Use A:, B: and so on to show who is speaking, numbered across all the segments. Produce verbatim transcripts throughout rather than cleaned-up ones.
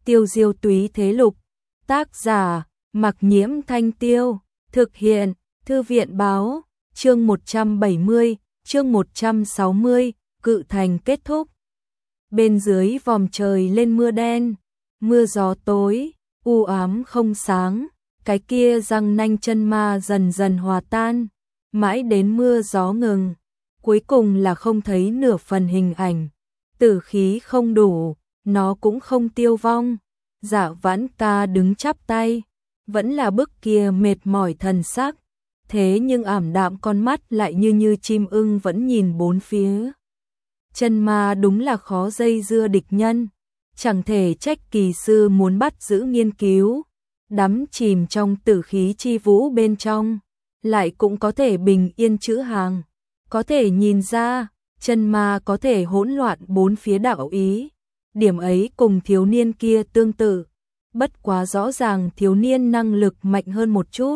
A: Tiêu Diêu túy thế lục, tác giả, Mặc Nhiễm Thanh Tiêu, thực hiện, Thư viện báo, chương một trăm bảy mươi, chương một trăm sáu mươi, Cự Thành kết thúc. Bên dưới vòm trời lên mưa đen, mưa gió tối, u ám không sáng, cái kia răng nanh chân ma dần dần hòa tan, mãi đến mưa gió ngừng, cuối cùng là không thấy nửa phần hình ảnh, tử khí không đủ, nó cũng không tiêu vong. Dạ Vãn Ca đứng chắp tay, vẫn là bức kia mệt mỏi thần sắc, thế nhưng ảm đạm con mắt lại như như chim ưng vẫn nhìn bốn phía. Chân ma đúng là khó dây dưa địch nhân, chẳng thể trách kỳ sư muốn bắt giữ nghiên cứu, đắm chìm trong tử khí chi vũ bên trong, lại cũng có thể bình yên chữ hàng, có thể nhìn ra, chân ma có thể hỗn loạn bốn phía đạo ý, điểm ấy cùng thiếu niên kia tương tự, bất quá rõ ràng thiếu niên năng lực mạnh hơn một chút.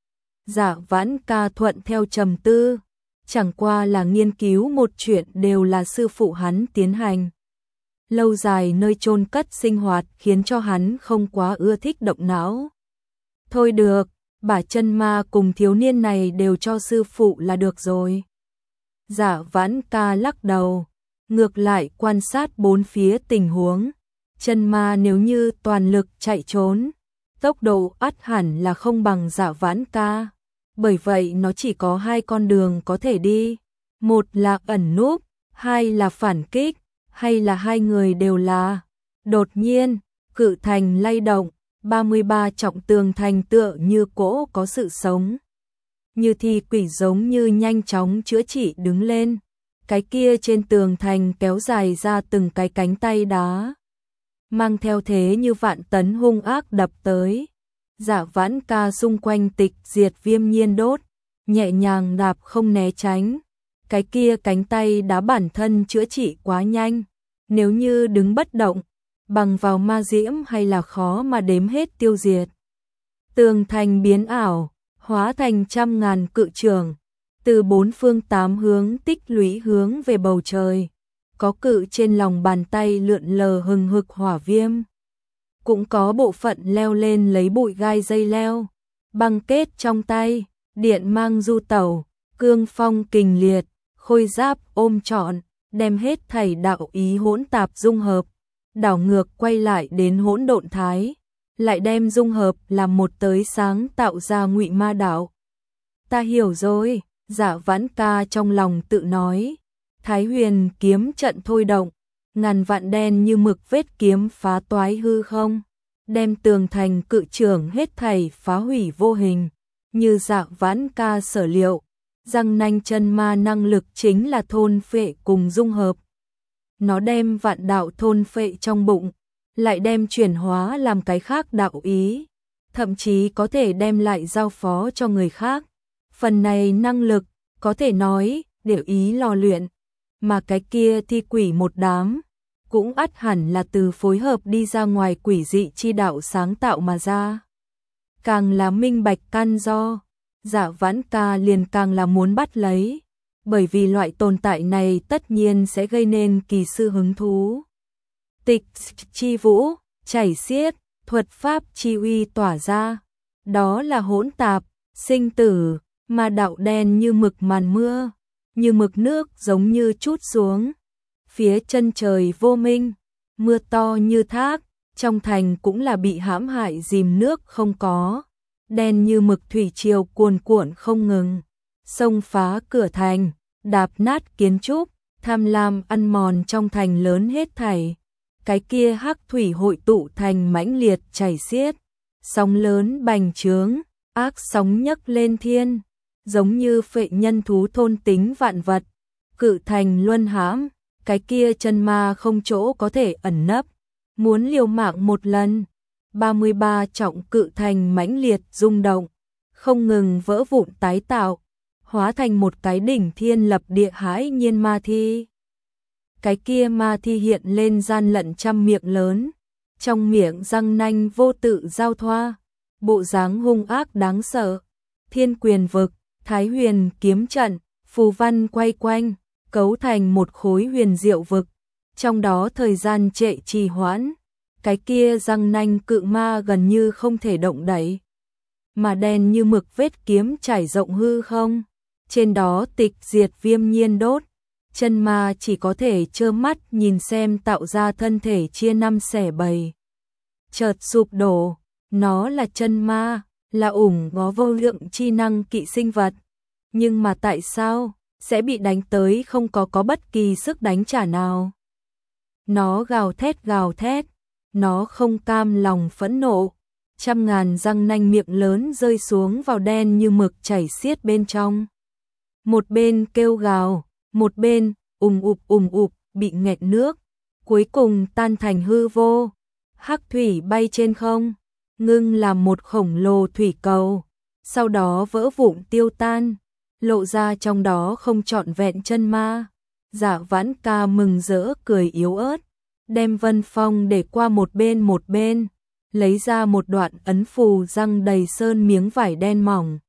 A: Dạ Vãn Ca thuận theo trầm tư, chẳng qua là nghiên cứu một chuyện đều là sư phụ hắn tiến hành. Lâu dài nơi chôn cất sinh hoạt khiến cho hắn không quá ưa thích động não. Thôi được, bả chân ma cùng thiếu niên này đều cho sư phụ là được rồi. Dạ Vãn Ca lắc đầu, ngược lại quan sát bốn phía tình huống. Chân ma nếu như toàn lực chạy trốn, tốc độ ắt hẳn là không bằng Dạ Vãn Ca. Bởi vậy nó chỉ có hai con đường có thể đi. Một là ẩn núp, hai là phản kích, hay là hai người đều là. Đột nhiên, cự thành lay động, ba mươi ba trọng tường thành tựa như cỗ có sự sống. Như thi quỷ giống như nhanh chóng chữa trị đứng lên. Cái kia trên tường thành kéo dài ra từng cái cánh tay đá, mang theo thế như vạn tấn hung ác đập tới. Dạ Vãn Ca xung quanh tịch diệt viêm nhiên đốt, nhẹ nhàng đạp không né tránh. Cái kia cánh tay đá bản thân chữa trị quá nhanh, nếu như đứng bất động, bằng vào ma diễm hay là khó mà đếm hết tiêu diệt. Tường thành biến ảo, hóa thành trăm ngàn cự trường, từ bốn phương tám hướng tích lũy hướng về bầu trời. Có cự trên lòng bàn tay lượn lờ hừng hực hỏa viêm, cũng có bộ phận leo lên lấy bụi gai dây leo, băng kết trong tay, điện mang du tẩu, cương phong kình liệt, khôi giáp ôm trọn, đem hết thảy đạo ý hỗn tạp dung hợp, đảo ngược quay lại đến hỗn độn thái, lại đem dung hợp làm một tới sáng tạo ra ngụy ma đạo. Ta hiểu rồi, Dạ Vãn Ca trong lòng tự nói. Thái Huyền kiếm trận thôi động, ngàn vạn đen như mực vết kiếm phá toái hư không, đem tường thành cự trưởng hết thảy phá hủy vô hình. Như Dạ Vãn Ca sở liệu, răng nanh chân ma năng lực chính là thôn phệ cùng dung hợp. Nó đem vạn đạo thôn phệ trong bụng, lại đem chuyển hóa làm cái khác đạo ý, thậm chí có thể đem lại giao phó cho người khác. Phần này năng lực, có thể nói, đều ý lò luyện. Mà cái kia thi quỷ một đám, cũng ắt hẳn là từ phối hợp đi ra ngoài quỷ dị chi đạo sáng tạo mà ra. Càng là minh bạch căn do, Dạ Vãn Ca liền càng là muốn bắt lấy, bởi vì loại tồn tại này tất nhiên sẽ gây nên kỳ sư hứng thú. Tịch chi vũ, chảy xiết, thuật pháp chi uy tỏa ra, đó là hỗn tạp, sinh tử, mà đạo đen như mực màn mưa, như mực nước giống như trút xuống. Phía chân trời vô minh, mưa to như thác, trong thành cũng là bị hãm hại dìm nước không có. Đen như mực thủy triều cuồn cuộn không ngừng, xông phá cửa thành, đạp nát kiến trúc, tham lam ăn mòn trong thành lớn hết thảy. Cái kia hắc thủy hội tụ thành mãnh liệt chảy xiết, sóng lớn bành trướng, ác sóng nhấc lên thiên, giống như phệ nhân thú thôn tính vạn vật. Cự thành luân hãm, cái kia chân ma không chỗ có thể ẩn nấp, muốn liều mạng một lần. ba mươi ba trọng cự thành mãnh liệt rung động, không ngừng vỡ vụn tái tạo, hóa thành một cái đỉnh thiên lập địa hãi nhiên ma thi. Cái kia ma thi hiện lên gian lận trăm miệng lớn, trong miệng răng nanh vô tự giao thoa, bộ dáng hung ác đáng sợ. Thiên quyền vực, Thái Huyền kiếm trận, phù văn quay quanh, cấu thành một khối huyền diệu vực, trong đó thời gian trệ trì hoãn. cái kia răng nanh cự ma gần như không thể động đậy, mà đen như mực vết kiếm trải rộng hư không, trên đó tịch diệt viêm nhiên đốt, chân ma chỉ có thể trơ mắt nhìn xem tạo ra thân thể chia năm xẻ bảy. Chợt sụp đổ, nó là chân ma, là ủng có vô lượng chi năng kỵ sinh vật, nhưng mà tại sao sẽ bị đánh tới không có có bất kỳ sức đánh trả nào? Nó gào thét gào thét, nó không cam lòng phẫn nộ, trăm ngàn răng nanh miệng lớn rơi xuống vào đen như mực chảy xiết bên trong. Một bên kêu gào, một bên ùm ụp ùm ụp bị nghẹt nước, cuối cùng tan thành hư vô. Hắc thủy bay trên không, ngưng làm một khổng lồ thủy cầu, sau đó vỡ vụn tiêu tan, lộ ra trong đó không trọn vẹn chân ma. Dạ Vãn Ca mừng rỡ cười yếu ớt, đem Vân Phong để qua một bên một bên, lấy ra một đoạn ấn phù răng đầy sơn miếng vải đen mỏng,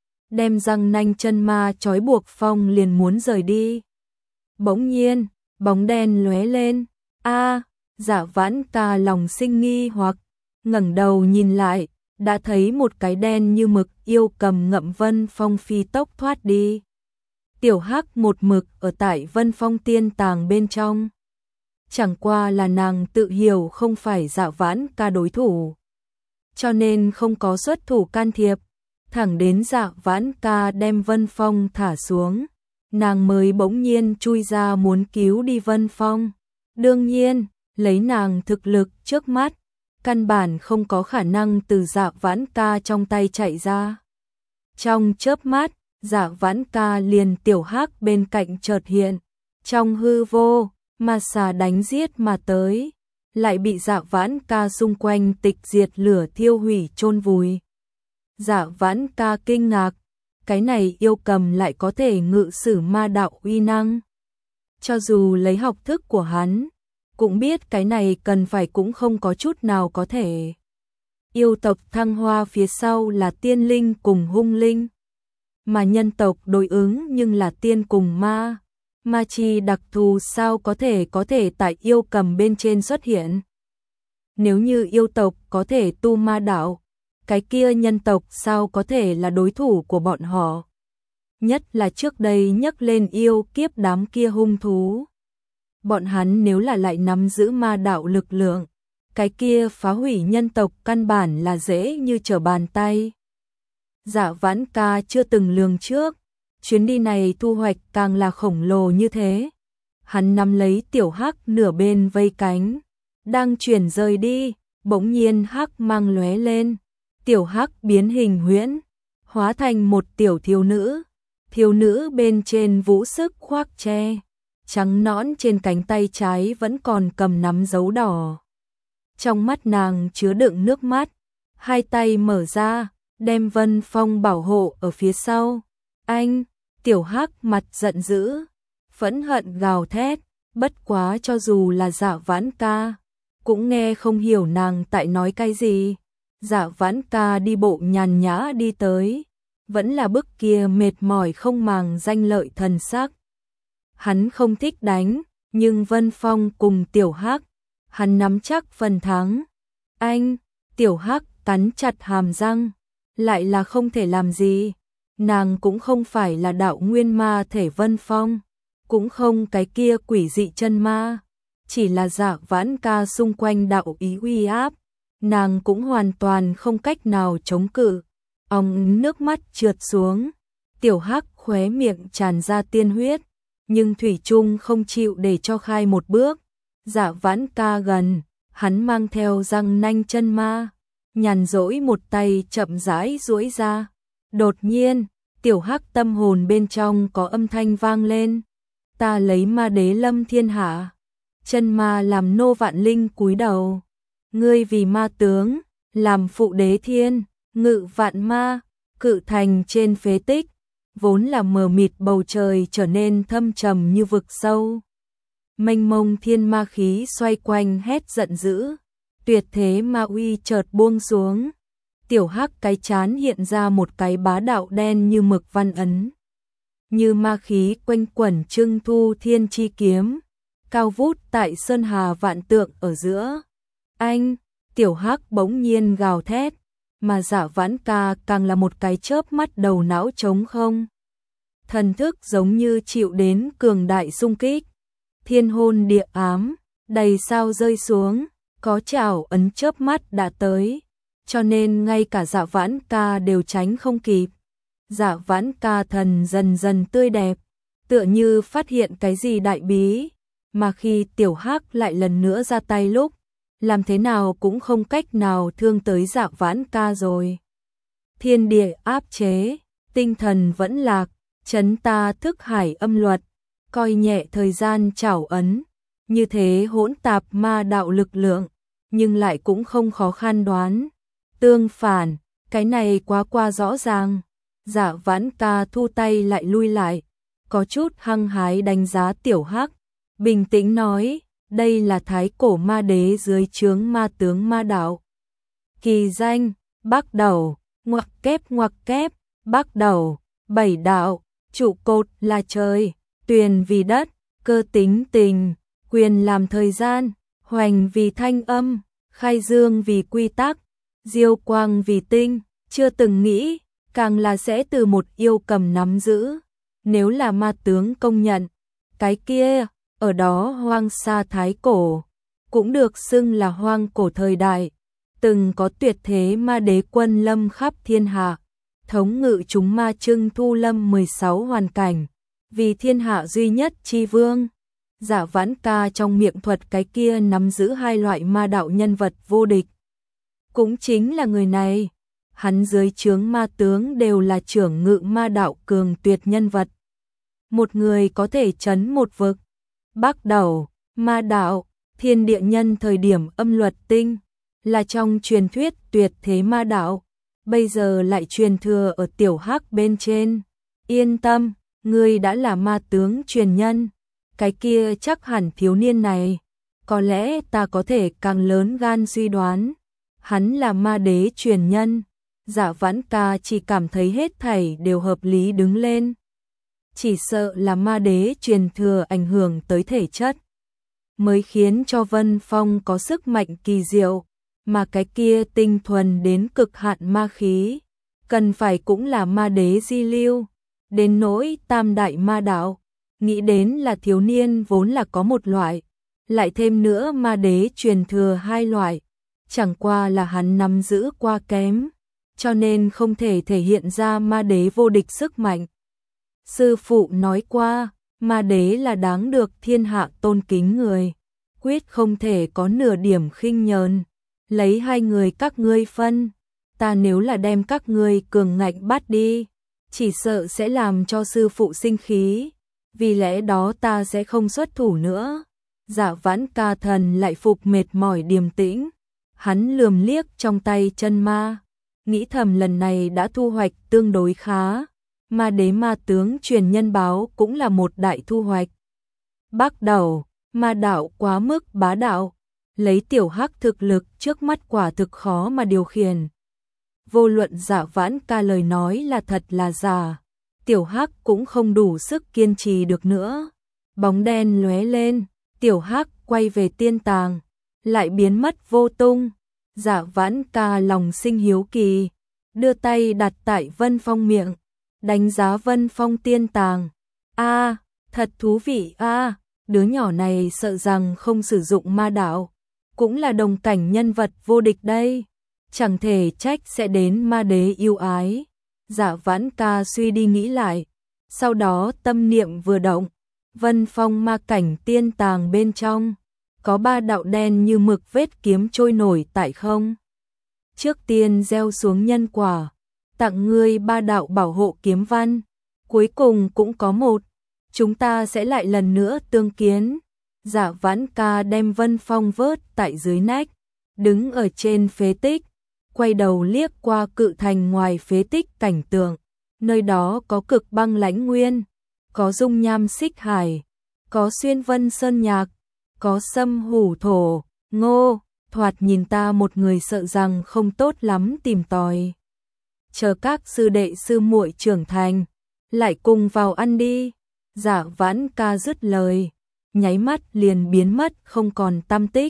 A: đem răng nanh chân ma trói buộc Phong liền muốn rời đi. Bỗng nhiên, bóng đen lóe lên, a, Dạ Vãn Ca lòng sinh nghi hoặc, ngẩng đầu nhìn lại, đã thấy một cái đen như mực yêu cầm ngậm Vân Phong phi tốc thoát đi. Tiểu Hắc một mực ở tại Vân Phong tiên tàng bên trong. Chẳng qua là nàng tự hiểu không phải Dạ Vãn Ca đối thủ, cho nên không có xuất thủ can thiệp, thẳng đến Dạ Vãn Ca đem Vân Phong thả xuống, nàng mới bỗng nhiên chui ra muốn cứu đi Vân Phong. Đương nhiên, lấy nàng thực lực trước mắt, căn bản không có khả năng từ Dạ Vãn Ca trong tay chạy ra. Trong chớp mắt, Dạ Vãn Ca liền Tiểu Hắc bên cạnh chợt hiện, trong hư vô, ma xà đánh giết mà tới, lại bị Dạ Vãn Ca xung quanh tịch diệt lửa thiêu hủy chôn vùi. Dạ Vãn Ca kinh ngạc, cái này yêu cầm lại có thể ngự sử ma đạo uy năng. Cho dù lấy học thức của hắn, cũng biết cái này cần phải cũng không có chút nào có thể. Yêu tộc Thăng Hoa phía sau là tiên linh cùng hung linh, mà nhân tộc đối ứng nhưng là tiên cùng ma. Ma chi đặc thù sao có thể có thể tại yêu cầm bên trên xuất hiện. Nếu như yêu tộc có thể tu ma đạo, cái kia nhân tộc sao có thể là đối thủ của bọn họ. Nhất là trước đây nhắc lên yêu kiếp đám kia hung thú. Bọn hắn nếu là lại nắm giữ ma đạo lực lượng, cái kia phá hủy nhân tộc căn bản là dễ như trở bàn tay. Dạ Vãn Ca chưa từng lường trước, chuyến đi này thu hoạch càng là khổng lồ như thế. Hắn nắm lấy Tiểu Hắc nửa bên vây cánh, đang chuyển rời đi, bỗng nhiên hắc mang lóe lên, Tiểu Hắc biến hình huyễn, hóa thành một tiểu thiếu nữ. Thiếu nữ bên trên vũ sức khoác tre, trắng nõn trên cánh tay trái vẫn còn cầm nắm dấu đỏ. Trong mắt nàng chứa đựng nước mắt, hai tay mở ra, đem Vân Phong bảo hộ ở phía sau. Anh, Tiểu Hắc mặt giận dữ, phẫn hận gào thét, bất quá cho dù là Dạ Vãn Ca, cũng nghe không hiểu nàng tại nói cái gì. Dạ Vãn Ca đi bộ nhàn nhã đi tới, vẫn là bức kia mệt mỏi không màng danh lợi thần sắc. Hắn không thích đánh, nhưng Vân Phong cùng Tiểu Hắc, hắn nắm chắc phần thắng. Anh, Tiểu Hắc cắn chặt hàm răng, lại là không thể làm gì. Nàng cũng không phải là đạo nguyên ma thể Vân Phong, cũng không cái kia quỷ dị chân ma, chỉ là Dạ Vãn Ca xung quanh đạo ý uy áp, nàng cũng hoàn toàn không cách nào chống cự. Ong nước mắt trượt xuống, Tiểu Hắc khóe miệng tràn ra tiên huyết, nhưng thủy chung không chịu để cho khai một bước. Dạ Vãn Ca gần, hắn mang theo răng nanh chân ma, nhàn rỗi một tay chậm rãi duỗi ra. Đột nhiên, Tiểu Hắc tâm hồn bên trong có âm thanh vang lên, ta lấy ma đế lâm thiên hạ. Chân ma làm nô vạn linh cúi đầu, ngươi vì ma tướng, làm phụ đế thiên, ngự vạn ma. Cự thành trên phế tích, vốn là mờ mịt bầu trời trở nên thâm trầm như vực sâu. Mênh mông thiên ma khí xoay quanh hét giận dữ, tuyệt thế ma uy chợt buông xuống. Tiểu Hắc cái chán hiện ra một cái bá đạo đen như mực văn ấn. Như ma khí quanh quẩn trưng thu thiên chi kiếm, cao vút tại sơn hà vạn tượng ở giữa. Anh, Tiểu Hắc bỗng nhiên gào thét, mà Dạ Vãn Ca càng là một cái chớp mắt đầu não trống không. Thần thức giống như chịu đến cường đại xung kích, thiên hôn địa ám, đầy sao rơi xuống, có chảo ấn chớp mắt đã tới, cho nên ngay cả Dạ Vãn Ca đều tránh không kịp. Dạ Vãn Ca thần dần dần tươi đẹp, tựa như phát hiện cái gì đại bí, mà khi Tiểu Hắc lại lần nữa ra tay lúc, làm thế nào cũng không cách nào thương tới Dạ Vãn Ca rồi. Thiên địa áp chế, tinh thần vẫn lạc, chấn ta thức hải âm luật, coi nhẹ thời gian trảo ấn, như thế hỗn tạp ma đạo lực lượng, nhưng lại cũng không khó khăn đoán. Tương phản, cái này quá qua rõ ràng. Dạ Vãn Ca thu tay lại lui lại, có chút hăng hái đánh giá Tiểu Hắc, bình tĩnh nói, đây là thái cổ ma đế dưới trướng ma tướng ma đạo. Kỳ danh, Bắc Đầu, ngoặc kép ngoặc kép, Bắc Đầu, bảy đạo, trụ cột là trời, tuyền vì đất, cơ tính tình, quyền làm thời gian, hoành vì thanh âm, khai dương vì quy tắc, diêu quang vì tinh, chưa từng nghĩ, càng là sẽ từ một yêu cầm nắm giữ. Nếu là ma tướng công nhận, cái kia, ở đó hoang sa thái cổ, cũng được xưng là hoang cổ thời đại, từng có tuyệt thế ma đế quân lâm khắp thiên hạ, thống ngự chúng ma trưng thu lâm mười sáu hoàn cảnh, vì thiên hạ duy nhất chi vương. Dạ Vãn Ca trong miệng thuật cái kia nắm giữ hai loại ma đạo nhân vật vô địch. Cũng chính là người này, hắn dưới trướng ma tướng đều là trưởng ngự ma đạo cường tuyệt nhân vật. Một người có thể chấn một vực. Bắc Đầu, ma đạo, thiên địa nhân thời điểm âm luật tinh, là trong truyền thuyết tuyệt thế ma đạo, bây giờ lại truyền thừa ở Tiểu Hắc bên trên. Yên tâm, ngươi đã là ma tướng truyền nhân, cái kia chắc hẳn thiếu niên này, có lẽ ta có thể càng lớn gan suy đoán, hắn là ma đế truyền nhân. Dạ Vãn Ca chỉ cảm thấy hết thảy đều hợp lý đứng lên. Chỉ sợ là ma đế truyền thừa ảnh hưởng tới thể chất, mới khiến cho Vân Phong có sức mạnh kỳ diệu, mà cái kia tinh thuần đến cực hạn ma khí, cần phải cũng là ma đế di lưu. Đến nỗi tam đại ma đạo, nghĩ đến là thiếu niên vốn là có một loại, lại thêm nữa ma đế truyền thừa hai loại, chẳng qua là hắn nắm giữ qua kém, cho nên không thể thể hiện ra ma đế vô địch sức mạnh. Sư phụ nói qua, ma đế là đáng được thiên hạ tôn kính người, quyết không thể có nửa điểm khinh nhờn. Lấy hai người các ngươi phân, ta nếu là đem các ngươi cường ngạnh bắt đi, chỉ sợ sẽ làm cho sư phụ sinh khí, vì lẽ đó ta sẽ không xuất thủ nữa. Dạ Vãn Ca thần lại phục mệt mỏi điềm tĩnh, hắn lườm liếc trong tay chân ma, nghĩ thầm lần này đã thu hoạch tương đối khá, ma đế ma tướng truyền nhân báo cũng là một đại thu hoạch. Bắc Đầu, ma đạo quá mức bá đạo, lấy Tiểu Hắc thực lực trước mắt quả thực khó mà điều khiển. Vô luận Dạ Vãn Ca lời nói là thật là giả, Tiểu Hắc cũng không đủ sức kiên trì được nữa. Bóng đen lóe lên, Tiểu Hắc quay về tiên tàng, lại biến mất vô tung. Dạ Vãn Ca lòng sinh hiếu kỳ, đưa tay đặt tại Vân Phong miệng, đánh giá Vân Phong tiên tàng. A, thật thú vị a, đứa nhỏ này sợ rằng không sử dụng ma đạo, cũng là đồng cảnh nhân vật vô địch đây, chẳng thể trách sẽ đến ma đế yêu ái. Dạ Vãn Ca suy đi nghĩ lại, sau đó tâm niệm vừa động, Vân Phong ma cảnh tiên tàng bên trong, có ba đạo đen như mực vết kiếm trôi nổi tại không. Trước tiên gieo xuống nhân quả, tặng ngươi ba đạo bảo hộ kiếm văn, cuối cùng cũng có một, chúng ta sẽ lại lần nữa tương kiến. Dạ Vãn Ca đem Vân Phong vớt tại dưới nách, đứng ở trên phế tích, quay đầu liếc qua cự thành ngoài phế tích cảnh tượng, nơi đó có cực băng lãnh nguyên, có dung nham xích hải, có xuyên vân sơn nhạc, có sâm hủ thổ, ngô, thoạt nhìn ta một người sợ rằng không tốt lắm tìm tòi. Chờ các sư đệ sư muội trưởng thành, lại cùng vào ăn đi. Dạ Vãn Ca dứt lời, nháy mắt liền biến mất không còn tăm tích.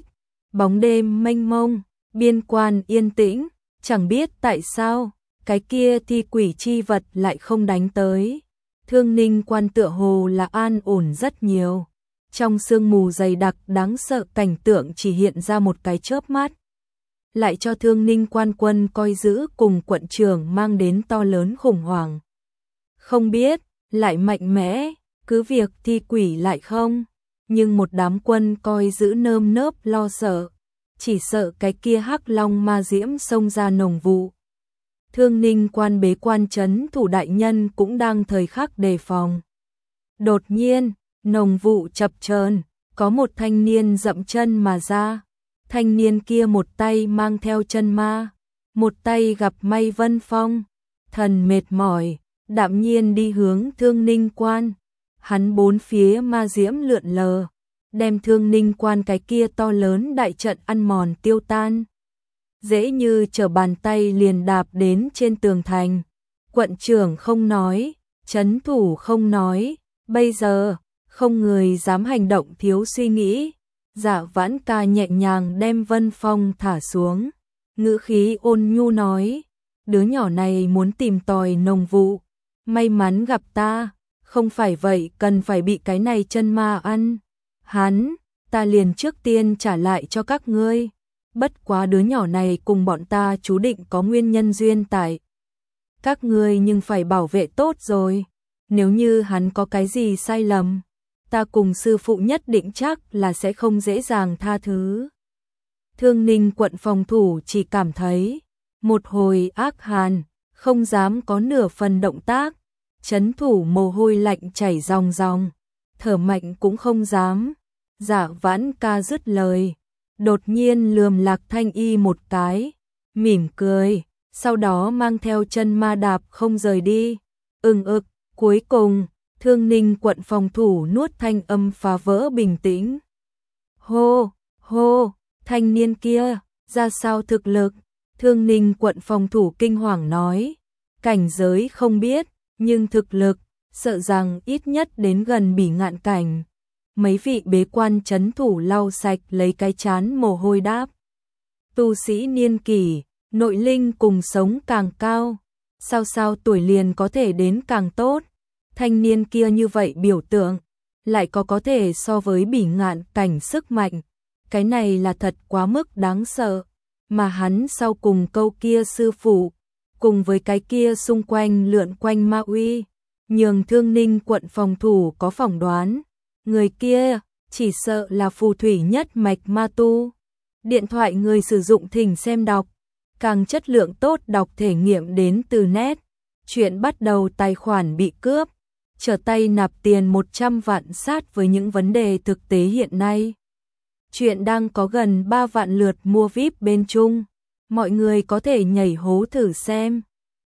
A: Bóng đêm mênh mông, biên quan yên tĩnh, chẳng biết tại sao, cái kia thi quỷ chi vật lại không đánh tới. Thương Ninh Quan tựa hồ là an ổn rất nhiều. Trong sương mù dày đặc đáng sợ, cảnh tượng chỉ hiện ra một cái chớp mắt, lại cho Thương Ninh Quan quân coi giữ cùng quận trưởng mang đến to lớn khủng hoảng. Không biết, lại mạnh mẽ, cứ việc thi quỷ lại không, nhưng một đám quân coi giữ nơm nớp lo sợ, chỉ sợ cái kia hắc long ma diễm xông ra nồng vụ. Thương Ninh Quan bế quan trấn thủ đại nhân cũng đang thời khắc đề phòng. Đột nhiên, nồng vụ chập chờn, có một thanh niên dậm chân mà ra. Thanh niên kia một tay mang theo chân ma, một tay gặp may vân phong, thần mệt mỏi, đạm nhiên đi hướng Thương Ninh Quan. Hắn bốn phía ma diễm lượn lờ, đem Thương Ninh Quan cái kia to lớn đại trận ăn mòn tiêu tan. Dễ như trở bàn tay liền đạp đến trên tường thành. Quận trưởng không nói, trấn thủ không nói, bây giờ không người dám hành động thiếu suy nghĩ. Dạ Vãn Ca nhẹ nhàng đem Vân Phong thả xuống, ngữ khí ôn nhu nói, đứa nhỏ này muốn tìm tòi nồng vụ, may mắn gặp ta, không phải vậy cần phải bị cái này chân ma ăn. Hắn, ta liền trước tiên trả lại cho các ngươi. Bất quá đứa nhỏ này cùng bọn ta chú định có nguyên nhân duyên tại các ngươi, nhưng phải bảo vệ tốt rồi. Nếu như hắn có cái gì sai lầm, ta cùng sư phụ nhất định chắc là sẽ không dễ dàng tha thứ. Thương Ninh quận phòng thủ chỉ cảm thấy một hồi ác hàn, không dám có nửa phần động tác, trấn thủ mồ hôi lạnh chảy ròng ròng, thở mạnh cũng không dám. Dạ Vãn Ca dứt lời, đột nhiên lườm Lạc Thanh Y một cái, mỉm cười, sau đó mang theo chân ma đạp không rời đi. Ưng ực, cuối cùng Thương Ninh quận phòng thủ nuốt thanh âm phá vỡ bình tĩnh. Hô, hô, thanh niên kia, ra sao thực lực? Thương Ninh quận phòng thủ kinh hoàng nói, cảnh giới không biết, nhưng thực lực, sợ rằng ít nhất đến gần bỉ ngạn cảnh. Mấy vị bế quan trấn thủ lau sạch lấy cái chán mồ hôi đáp. Tu sĩ niên kỷ, nội linh cùng sống càng cao, sao sao tuổi liền có thể đến càng tốt. Thanh niên kia như vậy biểu tượng, lại có có thể so với bỉ ngạn cảnh sức mạnh, cái này là thật quá mức đáng sợ. Mà hắn sau cùng câu kia sư phụ, cùng với cái kia xung quanh lượn quanh ma uy, nhường Thương Ninh quận phòng thủ có phỏng đoán, người kia chỉ sợ là phù thủy nhất mạch ma tu. Điện thoại người sử dụng thỉnh xem đọc, càng chất lượng tốt đọc thể nghiệm đến từ nét. Chuyện bắt đầu tài khoản bị cướp, trở tay nạp tiền một trăm vạn sát với những vấn đề thực tế hiện nay. Chuyện đang có gần ba vạn lượt mua vi ai pi bên Trung, mọi người có thể nhảy hố thử xem.